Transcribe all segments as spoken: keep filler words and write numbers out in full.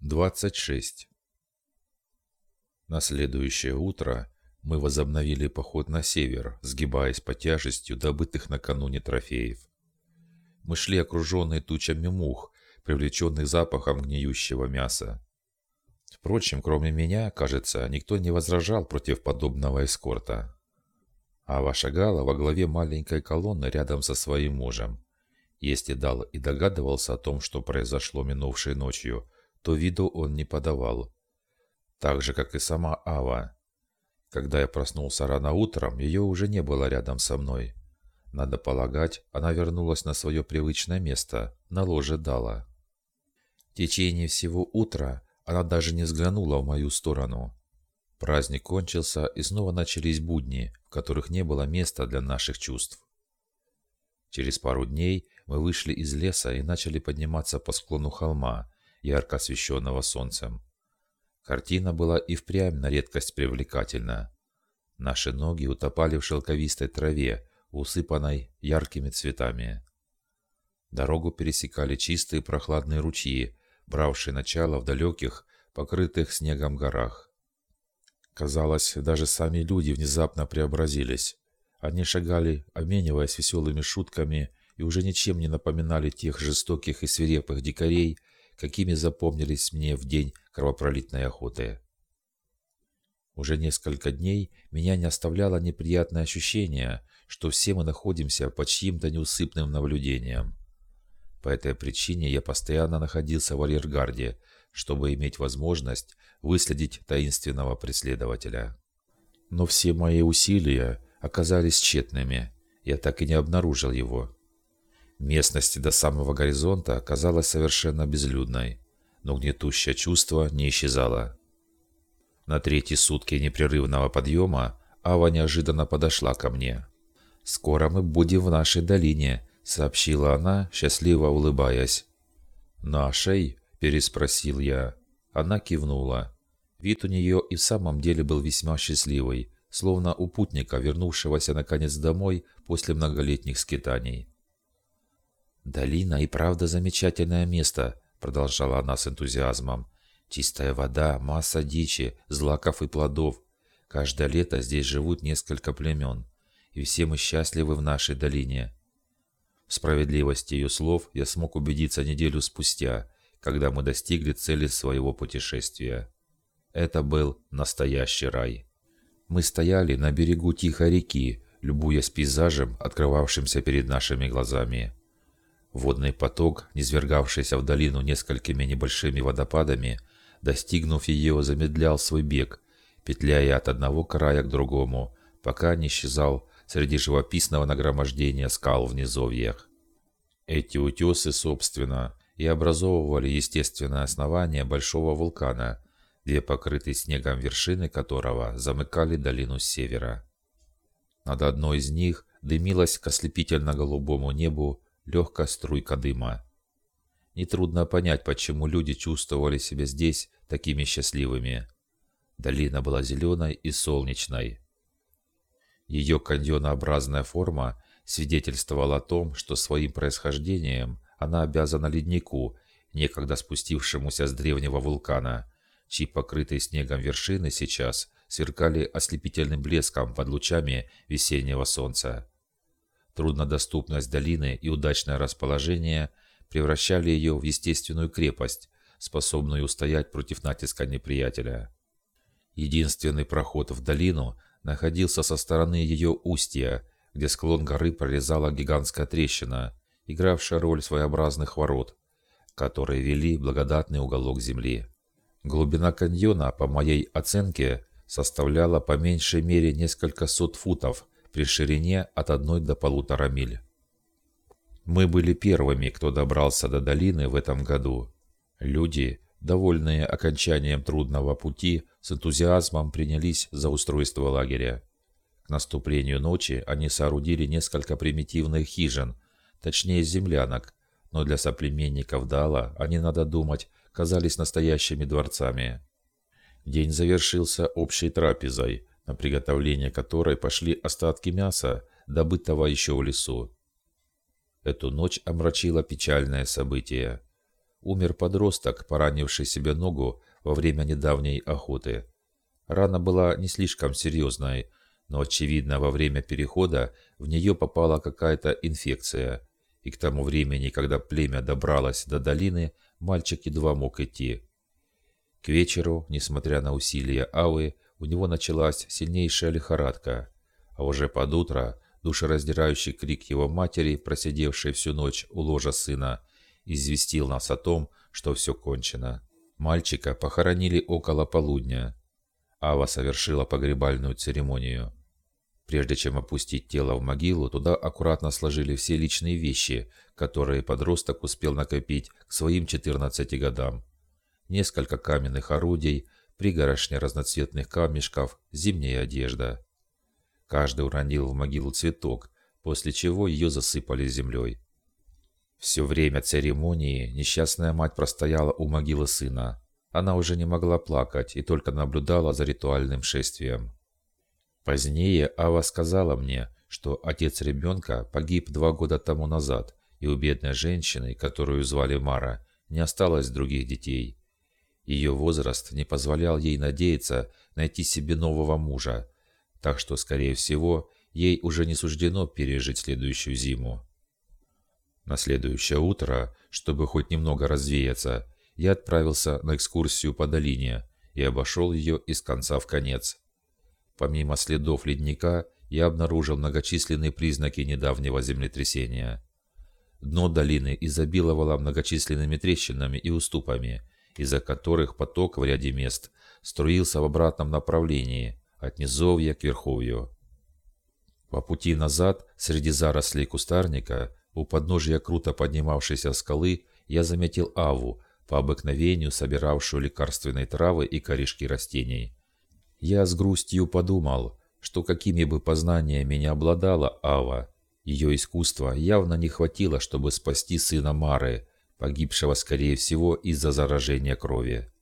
двадцать шесть. На следующее утро мы возобновили поход на север, сгибаясь под тяжестью добытых накануне трофеев. Мы шли окруженные тучами мух, привлеченных запахом гниющего мяса. Впрочем, кроме меня, кажется, никто не возражал против подобного эскорта. Ава шагала во главе маленькой колонны рядом со своим мужем. Если Дал и догадывался о том, что произошло минувшей ночью, то виду он не подавал. Так же, как и сама Ава. Когда я проснулся рано утром, ее уже не было рядом со мной. Надо полагать, она вернулась на свое привычное место, на ложе Дала. В течение всего утра она даже не взглянула в мою сторону. Праздник кончился, и снова начались будни, в которых не было места для наших чувств. Через пару дней мы вышли из леса и начали подниматься по склону холма, ярко освещенного солнцем. Картина была и впрямь на редкость привлекательна. Наши ноги утопали в шелковистой траве, усыпанной яркими цветами. Дорогу пересекали чистые прохладные ручьи, бравшие начало в далеких, покрытых снегом горах. Казалось, даже сами люди внезапно преобразились. Они шагали, обмениваясь веселыми шутками, и уже ничем не напоминали тех жестоких и свирепых дикарей, какими запомнились мне в день кровопролитной охоты. Уже несколько дней меня не оставляло неприятное ощущение, что все мы находимся под чьим-то неусыпным наблюдением. По этой причине я постоянно находился в арьергарде, чтобы иметь возможность выследить таинственного преследователя. Но все мои усилия оказались тщетными, я так и не обнаружил его. Местность до самого горизонта казалась совершенно безлюдной, но гнетущее чувство не исчезало. На третьи сутки непрерывного подъема Ава неожиданно подошла ко мне. «Скоро мы будем в нашей долине», — сообщила она, счастливо улыбаясь. «Нашей?» — переспросил я. Она кивнула. Вид у нее и в самом деле был весьма счастливый, словно у путника, вернувшегося наконец домой после многолетних скитаний. «Долина и правда замечательное место», — продолжала она с энтузиазмом. «Чистая вода, масса дичи, злаков и плодов. Каждое лето здесь живут несколько племен, и все мы счастливы в нашей долине». В справедливости ее слов я смог убедиться неделю спустя, когда мы достигли цели своего путешествия. Это был настоящий рай. Мы стояли на берегу тихой реки, любуясь пейзажем, открывавшимся перед нашими глазами. Водный поток, низвергавшийся в долину несколькими небольшими водопадами, достигнув ее, замедлял свой бег, петляя от одного края к другому, пока не исчезал среди живописного нагромождения скал в низовьях. Эти утесы, собственно, и образовывали естественное основание большого вулкана, две покрытые снегом вершины которого замыкали долину с севера. Над одной из них дымилась к ослепительно-голубому небу легкая струйка дыма. Нетрудно понять, почему люди чувствовали себя здесь такими счастливыми. Долина была зеленой и солнечной. Ее каньонообразная форма свидетельствовала о том, что своим происхождением она обязана леднику, некогда спустившемуся с древнего вулкана, чьи покрытые снегом вершины сейчас сверкали ослепительным блеском под лучами весеннего солнца. Труднодоступность долины и удачное расположение превращали ее в естественную крепость, способную устоять против натиска неприятеля. Единственный проход в долину находился со стороны ее устья, где склон горы прорезала гигантская трещина, игравшая роль своеобразных ворот, которые вели в благодатный уголок земли. Глубина каньона, по моей оценке, составляла по меньшей мере несколько сот футов при ширине от одной до полутора миль. Мы были первыми, кто добрался до долины в этом году. Люди, довольные окончанием трудного пути, с энтузиазмом принялись за устройство лагеря. К наступлению ночи они соорудили несколько примитивных хижин, точнее землянок, но для соплеменников Дала они, надо думать, казались настоящими дворцами. День завершился общей трапезой, на приготовление которой пошли остатки мяса, добытого еще в лесу. Эту ночь омрачило печальное событие. Умер подросток, поранивший себе ногу во время недавней охоты. Рана была не слишком серьезной, но, очевидно, во время перехода в нее попала какая-то инфекция, и к тому времени, когда племя добралось до долины, мальчик едва мог идти. К вечеру, несмотря на усилия Авы, у него началась сильнейшая лихорадка, а уже под утро душераздирающий крик его матери, просидевшей всю ночь у ложа сына, известил нас о том, что все кончено. Мальчика похоронили около полудня. Ава совершила погребальную церемонию. Прежде чем опустить тело в могилу, туда аккуратно сложили все личные вещи, которые подросток успел накопить к своим четырнадцати годам. Несколько каменных орудий, пригорошня разноцветных камешков, зимняя одежда. Каждый уронил в могилу цветок, после чего ее засыпали землей. Все время церемонии несчастная мать простояла у могилы сына. Она уже не могла плакать и только наблюдала за ритуальным шествием. Позднее Ава сказала мне, что отец ребенка погиб два года тому назад, и у бедной женщины, которую звали Мара, не осталось других детей. Ее возраст не позволял ей надеяться найти себе нового мужа, так что, скорее всего, ей уже не суждено пережить следующую зиму. На следующее утро, чтобы хоть немного развеяться, я отправился на экскурсию по долине и обошел ее из конца в конец. Помимо следов ледника, я обнаружил многочисленные признаки недавнего землетрясения. Дно долины изобиловало многочисленными трещинами и уступами, из-за которых поток в ряде мест струился в обратном направлении, от низовья к верховью. По пути назад, среди зарослей кустарника, у подножия круто поднимавшейся скалы, я заметил Аву, по обыкновению собиравшую лекарственные травы и корешки растений. Я с грустью подумал, что какими бы познаниями ни обладала Ава, ее искусства явно не хватило, чтобы спасти сына Мары, погибшего, скорее всего, из-за заражения крови.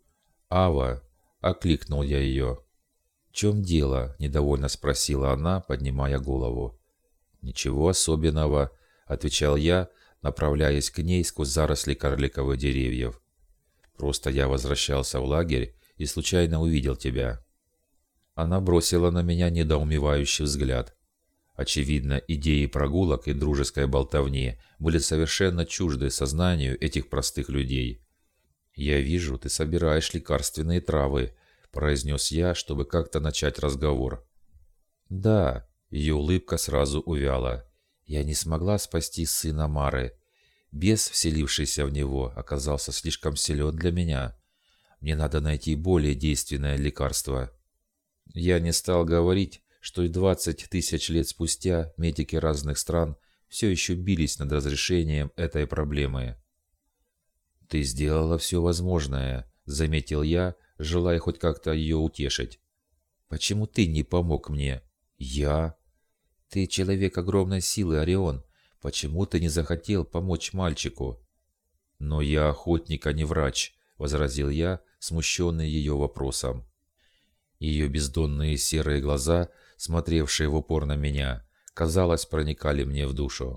«Ава!» – окликнул я ее. «В чем дело?» – недовольно спросила она, поднимая голову. «Ничего особенного», – отвечал я, направляясь к ней сквозь заросли карликовых деревьев. «Просто я возвращался в лагерь и случайно увидел тебя». Она бросила на меня недоумевающий взгляд. Очевидно, идеи прогулок и дружеской болтовни были совершенно чужды сознанию этих простых людей. «Я вижу, ты собираешь лекарственные травы», – произнес я, чтобы как-то начать разговор. «Да», – ее улыбка сразу увяла. «Я не смогла спасти сына Мары. Бес, вселившийся в него, оказался слишком силен для меня. Мне надо найти более действенное лекарство». Я не стал говорить, что и двадцать тысяч лет спустя медики разных стран все еще бились над разрешением этой проблемы. «Ты сделала все возможное», — заметил я, желая хоть как-то ее утешить. «Почему ты не помог мне?» «Я?» «Ты человек огромной силы, Орион. Почему ты не захотел помочь мальчику?» «Но я охотник, а не врач», — возразил я, смущенный ее вопросом. Ее бездонные серые глаза, смотревшие в упор на меня, казалось, проникали мне в душу.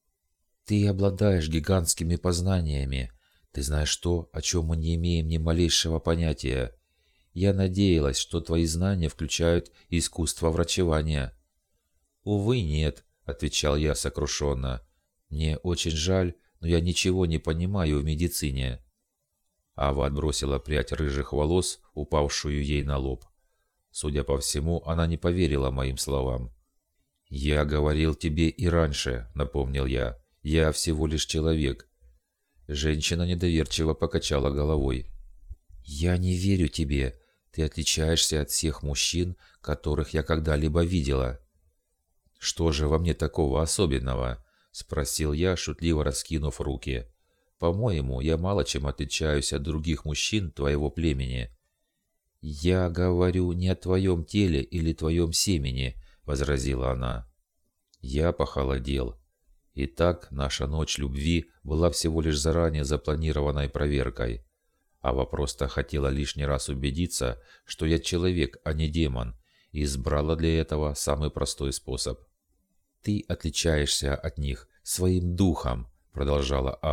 «Ты обладаешь гигантскими познаниями. Ты знаешь то, о чем мы не имеем ни малейшего понятия. Я надеялась, что твои знания включают искусство врачевания». «Увы, нет», — отвечал я сокрушенно. «Мне очень жаль, но я ничего не понимаю в медицине». Ава отбросила прядь рыжих волос, упавшую ей на лоб. Судя по всему, она не поверила моим словам. «Я говорил тебе и раньше», — напомнил я. «Я всего лишь человек». Женщина недоверчиво покачала головой. «Я не верю тебе. Ты отличаешься от всех мужчин, которых я когда-либо видела». «Что же во мне такого особенного?» — спросил я, шутливо раскинув руки. «По-моему, я мало чем отличаюсь от других мужчин твоего племени». «Я говорю не о твоем теле или твоем семени», — возразила она. Я похолодел. Итак, наша ночь любви была всего лишь заранее запланированной проверкой. Ава просто хотела лишний раз убедиться, что я человек, а не демон, и избрала для этого самый простой способ. «Ты отличаешься от них своим духом», — продолжала Ава,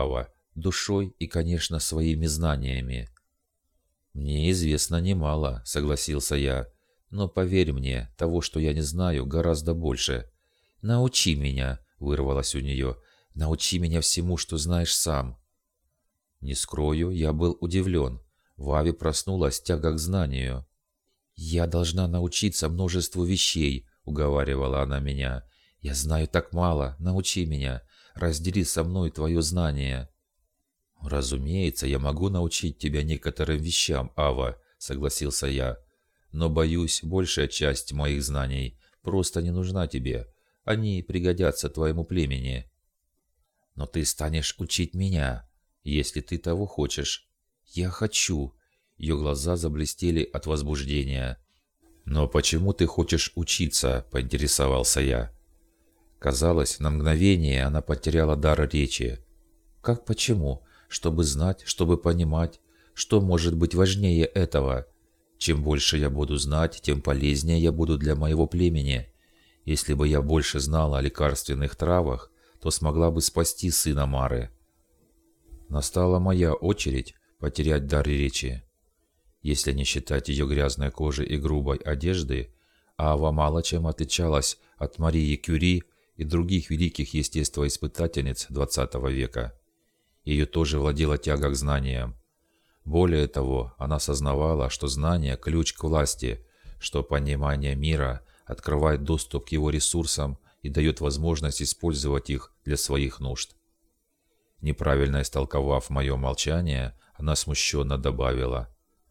душой и, конечно, своими знаниями. «Мне известно немало», — согласился я. «Но поверь мне, того, что я не знаю, гораздо больше. Научи меня», — вырвалось у нее. «Научи меня всему, что знаешь сам». Не скрою, я был удивлен. В Аве проснулась тяга к знанию. «Я должна научиться множеству вещей», — уговаривала она меня. «Я знаю так мало, научи меня, раздели со мной твое знание». «Разумеется, я могу научить тебя некоторым вещам, Ава», — согласился я. «Но, боюсь, большая часть моих знаний просто не нужна тебе. Они пригодятся твоему племени». «Но ты станешь учить меня, если ты того хочешь». «Я хочу». Ее глаза заблестели от возбуждения. «Но почему ты хочешь учиться?» – поинтересовался я. Казалось, на мгновение она потеряла дар речи. «Как почему? Чтобы знать, чтобы понимать, что может быть важнее этого. Чем больше я буду знать, тем полезнее я буду для моего племени. Если бы я больше знала о лекарственных травах, то смогла бы спасти сына Мары». Настала моя очередь потерять дар речи. Если не считать ее грязной кожи и грубой одежды, Ава мало чем отличалась от Марии Кюри и других великих естествоиспытательниц двадцатого века. Ее тоже владела тяга к знаниям. Более того, она сознавала, что знание – ключ к власти, что понимание мира открывает доступ к его ресурсам и дает возможность использовать их для своих нужд. Неправильно истолковав мое молчание, она смущенно добавила: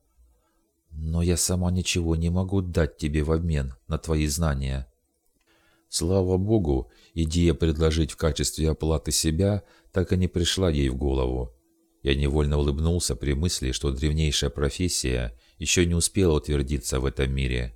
«Но я сама ничего не могу дать тебе в обмен на твои знания». Слава Богу, идея предложить в качестве оплаты себя так и не пришла ей в голову. Я невольно улыбнулся при мысли, что древнейшая профессия еще не успела утвердиться в этом мире.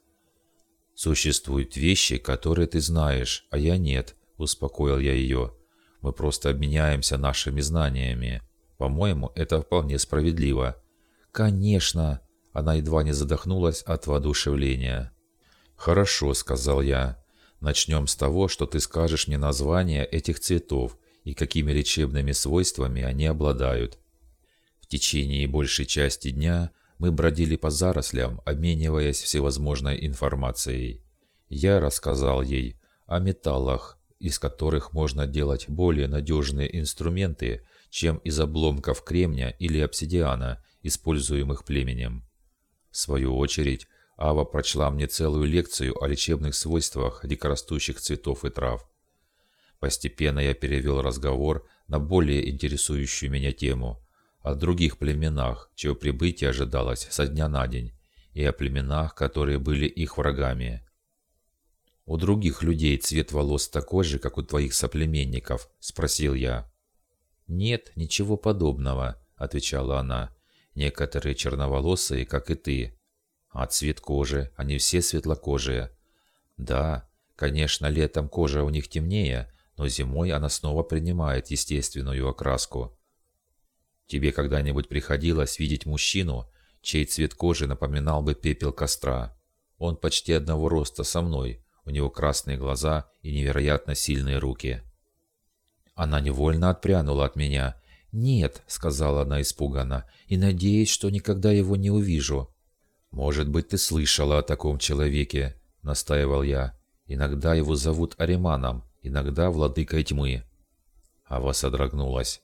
«Существуют вещи, которые ты знаешь, а я нет», — успокоил я ее. «Мы просто обменяемся нашими знаниями. По-моему, это вполне справедливо». «Конечно!» — она едва не задохнулась от воодушевления. «Хорошо», — сказал я. «Начнем с того, что ты скажешь мне название этих цветов и какими лечебными свойствами они обладают». В течение большей части дня мы бродили по зарослям, обмениваясь всевозможной информацией. Я рассказал ей о металлах, из которых можно делать более надежные инструменты, чем из обломков кремня или обсидиана, используемых племенем. В свою очередь, Ава прочла мне целую лекцию о лечебных свойствах дикорастущих цветов и трав. Постепенно я перевел разговор на более интересующую меня тему – о других племенах, чье прибытие ожидалось со дня на день, и о племенах, которые были их врагами. «У других людей цвет волос такой же, как у твоих соплеменников?» – спросил я. «Нет, ничего подобного», – отвечала она. «Некоторые черноволосые, как и ты. А цвет кожи, они все светлокожие. Да, конечно, летом кожа у них темнее, но зимой она снова принимает естественную окраску. Тебе когда-нибудь приходилось видеть мужчину, чей цвет кожи напоминал бы пепел костра? Он почти одного роста со мной, у него красные глаза и невероятно сильные руки». Она невольно отпрянула от меня. «Нет», — сказала она испуганно, — «и надеюсь, что никогда его не увижу». «Может быть, ты слышала о таком человеке», — настаивал я. «Иногда его зовут Ариманом, иногда Владыкой Тьмы». Ава содрогнулась.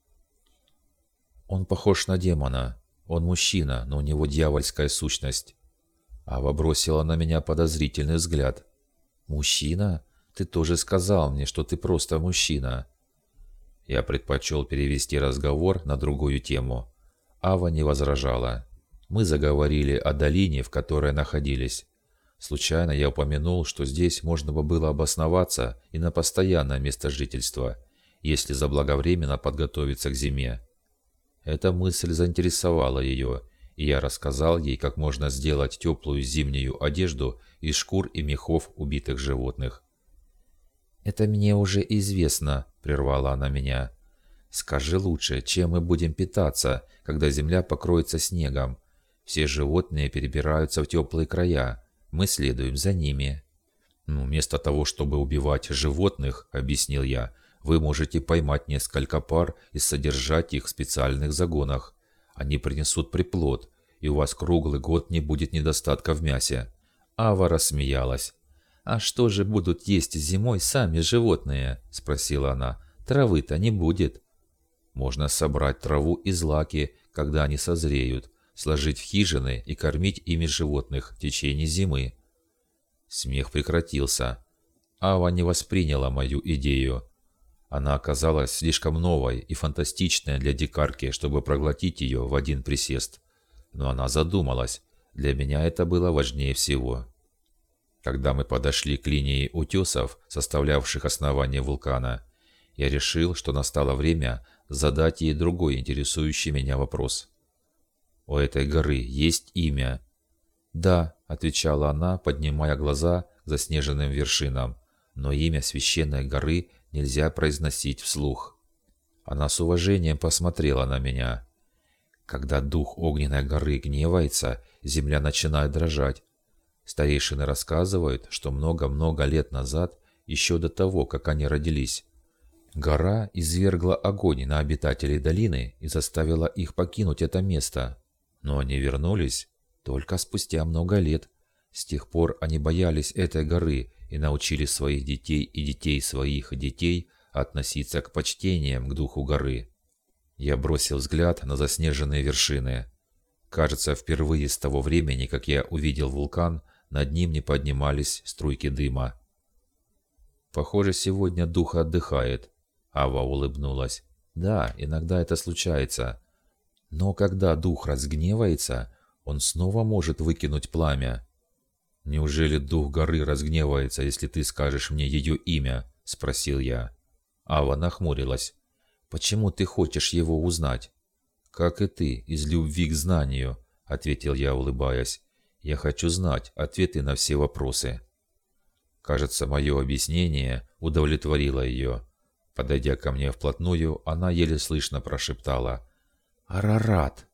«Он похож на демона. Он мужчина, но у него дьявольская сущность». Ава бросила на меня подозрительный взгляд. «Мужчина? Ты тоже сказал мне, что ты просто мужчина». Я предпочел перевести разговор на другую тему. Ава не возражала. Мы заговорили о долине, в которой находились. Случайно я упомянул, что здесь можно бы было обосноваться и на постоянное место жительства, если заблаговременно подготовиться к зиме. Эта мысль заинтересовала ее, и я рассказал ей, как можно сделать теплую зимнюю одежду из шкур и мехов убитых животных. «Это мне уже известно», — прервала она меня. «Скажи лучше, чем мы будем питаться, когда земля покроется снегом? Все животные перебираются в теплые края, мы следуем за ними». «Ну, вместо того, чтобы убивать животных, — объяснил я, — вы можете поймать несколько пар и содержать их в специальных загонах. Они принесут приплод, и у вас круглый год не будет недостатка в мясе». Ава рассмеялась. «А что же будут есть зимой сами животные?» – спросила она. «Травы-то не будет». «Можно собрать траву и злаки, когда они созреют, сложить в хижины и кормить ими животных в течение зимы». Смех прекратился. Ава не восприняла мою идею. Она оказалась слишком новой и фантастичной для дикарки, чтобы проглотить ее в один присест. Но она задумалась. Для меня это было важнее всего. Когда мы подошли к линии утесов, составлявших основание вулкана, я решил, что настало время задать ей другой интересующий меня вопрос. «У этой горы есть имя?» «Да», — отвечала она, поднимая глаза к заснеженным вершинам, «но имя священной горы нельзя произносить вслух». Она с уважением посмотрела на меня. «Когда дух огненной горы гневается, земля начинает дрожать. Старейшины рассказывают, что много-много лет назад, еще до того, как они родились, гора извергла огонь на обитателей долины и заставила их покинуть это место. Но они вернулись только спустя много лет. С тех пор они боялись этой горы и научили своих детей и детей своих детей относиться к почтениям к духу горы». Я бросил взгляд на заснеженные вершины. Кажется, впервые с того времени, как я увидел вулкан, над ним не поднимались струйки дыма. «Похоже, сегодня дух отдыхает», — Ава улыбнулась. «Да, иногда это случается. Но когда дух разгневается, он снова может выкинуть пламя». «Неужели дух горы разгневается, если ты скажешь мне ее имя?» — спросил я. Ава нахмурилась. «Почему ты хочешь его узнать?» «Как и ты, из любви к знанию», — ответил я, улыбаясь. «Я хочу знать ответы на все вопросы». Кажется, мое объяснение удовлетворило ее. Подойдя ко мне вплотную, она еле слышно прошептала: «Арарат!»